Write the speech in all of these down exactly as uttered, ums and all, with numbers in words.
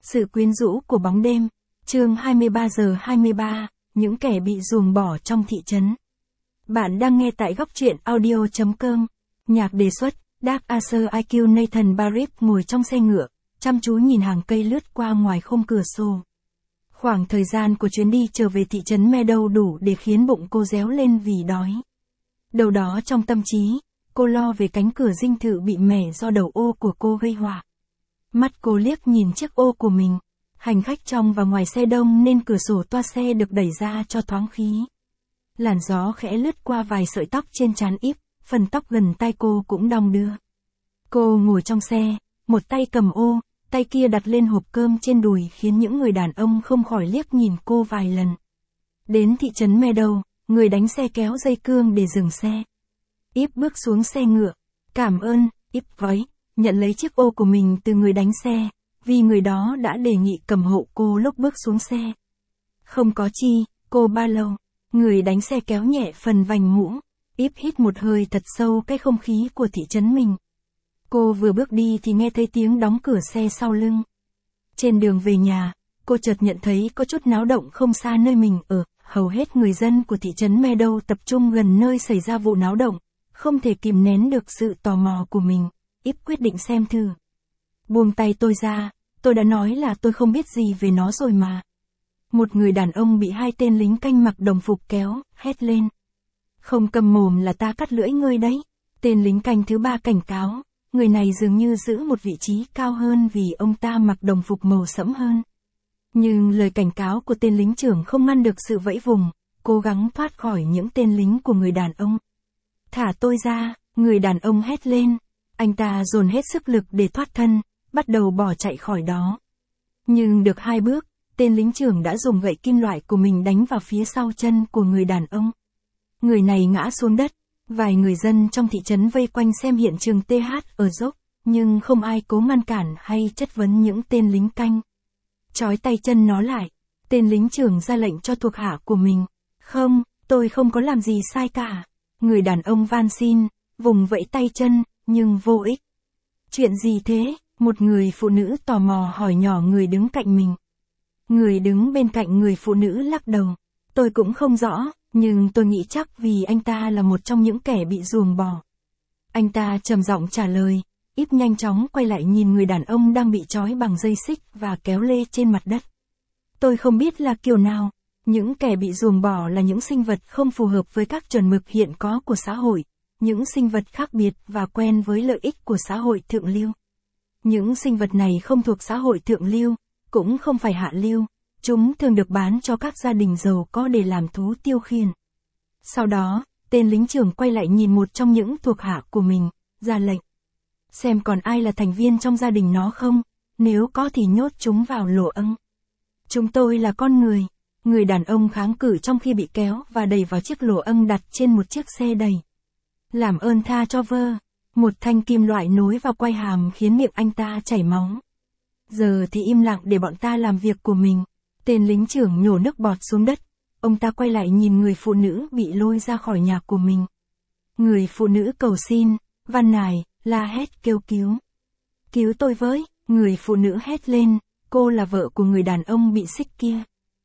Sự quyến rũ của bóng đêm, chương hai mươi ba giờ hai mươi ba, những kẻ bị ruồng bỏ trong thị trấn. Bạn đang nghe tại góc truyện audio chấm com. Nhạc đề xuất, Dark Acer i kiu Nathan Barrett ngồi trong xe ngựa, chăm chú nhìn hàng cây lướt qua ngoài khung cửa sổ. Khoảng thời gian của chuyến đi trở về thị trấn Meadow đủ để khiến bụng cô réo lên vì đói. Đầu đó trong tâm trí, cô lo về cánh cửa dinh thự bị mẻ do đầu ô của cô gây họa. Mắt cô liếc nhìn chiếc ô của mình, hành khách trong và ngoài xe đông nên cửa sổ toa xe được đẩy ra cho thoáng khí. Làn gió khẽ lướt qua vài sợi tóc trên trán Íp, phần tóc gần tai cô cũng đong đưa. Cô ngồi trong xe, một tay cầm ô, tay kia đặt lên hộp cơm trên đùi khiến những người đàn ông không khỏi liếc nhìn cô vài lần. Đến thị trấn Meadow, người đánh xe kéo dây cương để dừng xe. Íp bước xuống xe ngựa. Cảm ơn, Íp vẫy, nhận lấy chiếc ô của mình từ người đánh xe, vì người đó đã đề nghị cầm hộ cô lúc bước xuống xe. Không có chi, cô ba lâu. Người đánh xe kéo nhẹ phần vành mũ. Íp hít một hơi thật sâu cái không khí của thị trấn mình. Cô vừa bước đi thì nghe thấy tiếng đóng cửa xe sau lưng. Trên đường về nhà, cô chợt nhận thấy có chút náo động không xa nơi mình ở. Hầu hết người dân của thị trấn Meadow tập trung gần nơi xảy ra vụ náo động, không thể kìm nén được sự tò mò của mình. Íp quyết định xem thử. Buông tay tôi ra, tôi đã nói là tôi không biết gì về nó rồi mà. Một người đàn ông bị hai tên lính canh mặc đồng phục kéo, hét lên. Không cầm mồm là ta cắt lưỡi ngươi đấy. Tên lính canh thứ ba cảnh cáo, người này dường như giữ một vị trí cao hơn vì ông ta mặc đồng phục màu sẫm hơn. Nhưng lời cảnh cáo của tên lính trưởng không ngăn được sự vẫy vùng, cố gắng thoát khỏi những tên lính của người đàn ông. Thả tôi ra, người đàn ông hét lên. Anh ta dồn hết sức lực để thoát thân, bắt đầu bỏ chạy khỏi đó. Nhưng được hai bước, tên lính trưởng đã dùng gậy kim loại của mình đánh vào phía sau chân của người đàn ông. Người này ngã xuống đất, vài người dân trong thị trấn vây quanh xem hiện trường tê hát ở dốc, nhưng không ai cố ngăn cản hay chất vấn những tên lính canh. Trói tay chân nó lại, tên lính trưởng ra lệnh cho thuộc hạ của mình. Không, tôi không có làm gì sai cả. Người đàn ông van xin, vùng vẫy tay chân, nhưng vô ích. Chuyện gì thế? Một người phụ nữ tò mò hỏi nhỏ người đứng cạnh mình. Người đứng bên cạnh người phụ nữ lắc đầu. Tôi cũng không rõ, nhưng tôi nghĩ chắc vì anh ta là một trong những kẻ bị ruồng bỏ. Anh ta trầm giọng trả lời. Íp nhanh chóng quay lại nhìn người đàn ông đang bị trói bằng dây xích và kéo lê trên mặt đất. Tôi không biết là kiểu nào. Những kẻ bị ruồng bỏ là những sinh vật không phù hợp với các chuẩn mực hiện có của xã hội. Những sinh vật khác biệt và quen với lợi ích của xã hội thượng lưu. Những sinh vật này không thuộc xã hội thượng lưu, cũng không phải hạ lưu. Chúng thường được bán cho các gia đình giàu có để làm thú tiêu khiển. Sau đó, tên lính trưởng quay lại nhìn một trong những thuộc hạ của mình, ra lệnh. Xem còn ai là thành viên trong gia đình nó không, nếu có thì nhốt chúng vào lỗ âng. Chúng tôi là con người. Người đàn ông kháng cự trong khi bị kéo và đẩy vào chiếc lỗ âng đặt trên một chiếc xe đầy. Làm ơn tha cho vơ. Một thanh kim loại nối vào quai hàm khiến miệng anh ta chảy máu. Giờ thì im lặng để bọn ta làm việc của mình. Tên lính trưởng nhổ nước bọt xuống đất. Ông ta quay lại nhìn người phụ nữ bị lôi ra khỏi nhà của mình. Người phụ nữ cầu xin, van nài, la hét kêu cứu. Cứu tôi với, người phụ nữ hét lên, cô là vợ của người đàn ông bị xích kia.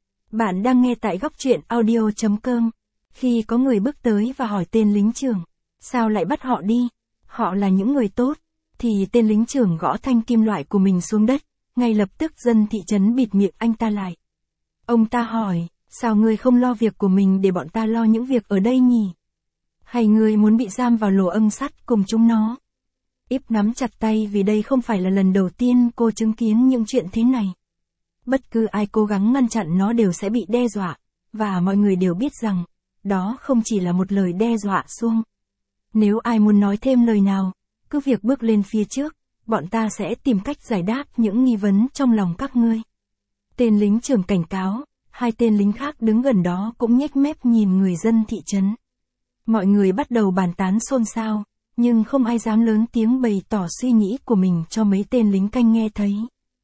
Bạn đang nghe tại góc truyện audio chấm com. Khi có người bước tới và hỏi tên lính trưởng, sao lại bắt họ đi? Họ là những người tốt. Thì tên lính trưởng gõ thanh kim loại của mình xuống đất, ngay lập tức dân thị trấn bịt miệng anh ta lại. Ông ta hỏi, sao ngươi không lo việc của mình để bọn ta lo những việc ở đây nhỉ? Hay ngươi muốn bị giam vào lỗ âng sắt cùng chúng nó? Íp nắm chặt tay vì đây không phải là lần đầu tiên cô chứng kiến những chuyện thế này. Bất cứ ai cố gắng ngăn chặn nó đều sẽ bị đe dọa, và mọi người đều biết rằng, đó không chỉ là một lời đe dọa suông. Nếu ai muốn nói thêm lời nào, cứ việc bước lên phía trước, bọn ta sẽ tìm cách giải đáp những nghi vấn trong lòng các ngươi. Tên lính trưởng cảnh cáo, hai tên lính khác đứng gần đó cũng nhếch mép nhìn người dân thị trấn. Mọi người bắt đầu bàn tán xôn xao, nhưng không ai dám lớn tiếng bày tỏ suy nghĩ của mình cho mấy tên lính canh nghe thấy.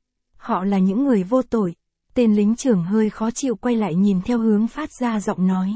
Họ là những người vô tội. Tên lính trưởng hơi khó chịu quay lại nhìn theo hướng phát ra giọng nói.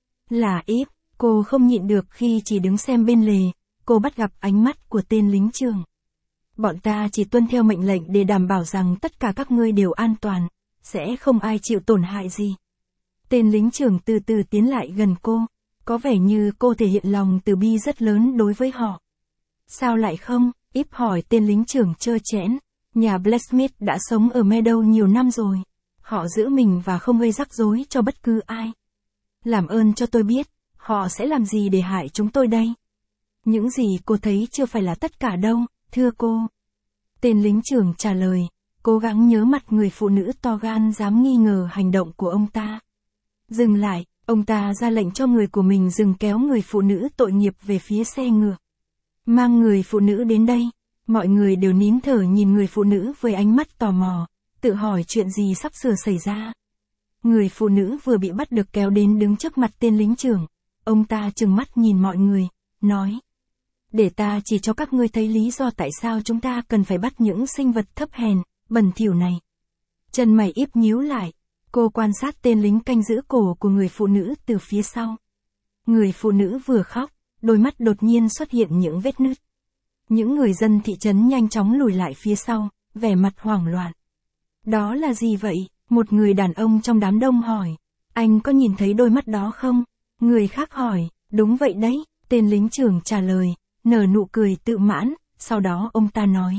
Là Íp, cô không nhịn được khi chỉ đứng xem bên lề, cô bắt gặp ánh mắt của tên lính trưởng. Bọn ta chỉ tuân theo mệnh lệnh để đảm bảo rằng tất cả các ngươi đều an toàn, sẽ không ai chịu tổn hại gì. Tên lính trưởng từ từ tiến lại gần cô, có vẻ như cô thể hiện lòng từ bi rất lớn đối với họ. Sao lại không? Íp hỏi tên lính trưởng trơ trẽn. Nhà Blacksmith đã sống ở Meadow nhiều năm rồi. Họ giữ mình và không gây rắc rối cho bất cứ ai. Làm ơn cho tôi biết, họ sẽ làm gì để hại chúng tôi đây? Những gì cô thấy chưa phải là tất cả đâu, thưa cô. Tên lính trưởng trả lời, cố gắng nhớ mặt người phụ nữ to gan dám nghi ngờ hành động của ông ta. Dừng lại, ông ta ra lệnh cho người của mình dừng kéo người phụ nữ tội nghiệp về phía xe ngựa. Mang người phụ nữ đến đây. Mọi người đều nín thở nhìn người phụ nữ với ánh mắt tò mò, tự hỏi chuyện gì sắp sửa xảy ra. Người phụ nữ vừa bị bắt được kéo đến đứng trước mặt tên lính trưởng. Ông ta trừng mắt nhìn mọi người, nói. Để ta chỉ cho các ngươi thấy lý do tại sao chúng ta cần phải bắt những sinh vật thấp hèn, bẩn thỉu này. Chân mày Íp nhíu lại, cô quan sát tên lính canh giữ cổ của người phụ nữ từ phía sau. Người phụ nữ vừa khóc, đôi mắt đột nhiên xuất hiện những vết nứt. Những người dân thị trấn nhanh chóng lùi lại phía sau, vẻ mặt hoảng loạn. Đó là gì vậy? Một người đàn ông trong đám đông hỏi. Anh có nhìn thấy đôi mắt đó không? Người khác hỏi. Đúng vậy đấy, tên lính trưởng trả lời, nở nụ cười tự mãn, sau đó ông ta nói.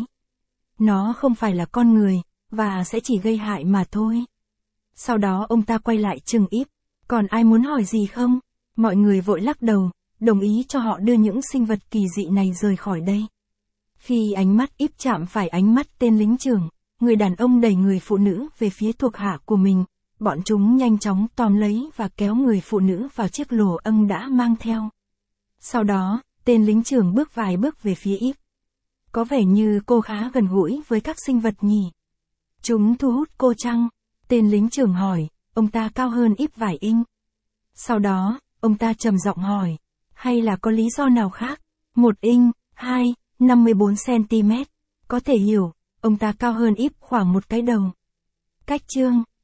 Nó không phải là con người, và sẽ chỉ gây hại mà thôi. Sau đó ông ta quay lại trừng Íp. Còn ai muốn hỏi gì không? Mọi người vội lắc đầu, đồng ý cho họ đưa những sinh vật kỳ dị này rời khỏi đây. Khi ánh mắt Íp chạm phải ánh mắt tên lính trưởng, người đàn ông đẩy người phụ nữ về phía thuộc hạ của mình. Bọn chúng nhanh chóng tóm lấy và kéo người phụ nữ vào chiếc lồ âng đã mang theo. Sau đó, tên lính trưởng bước vài bước về phía Íp. Có vẻ như cô khá gần gũi với các sinh vật nhỉ. Chúng thu hút cô chăng? Tên lính trưởng hỏi, ông ta cao hơn Íp vài inch. Sau đó, ông ta trầm giọng hỏi, hay là có lý do nào khác? Một inch, hai, năm mươi bốn xăng-ti-mét. Có thể hiểu, ông ta cao hơn Íp khoảng một cái đầu. Cách chương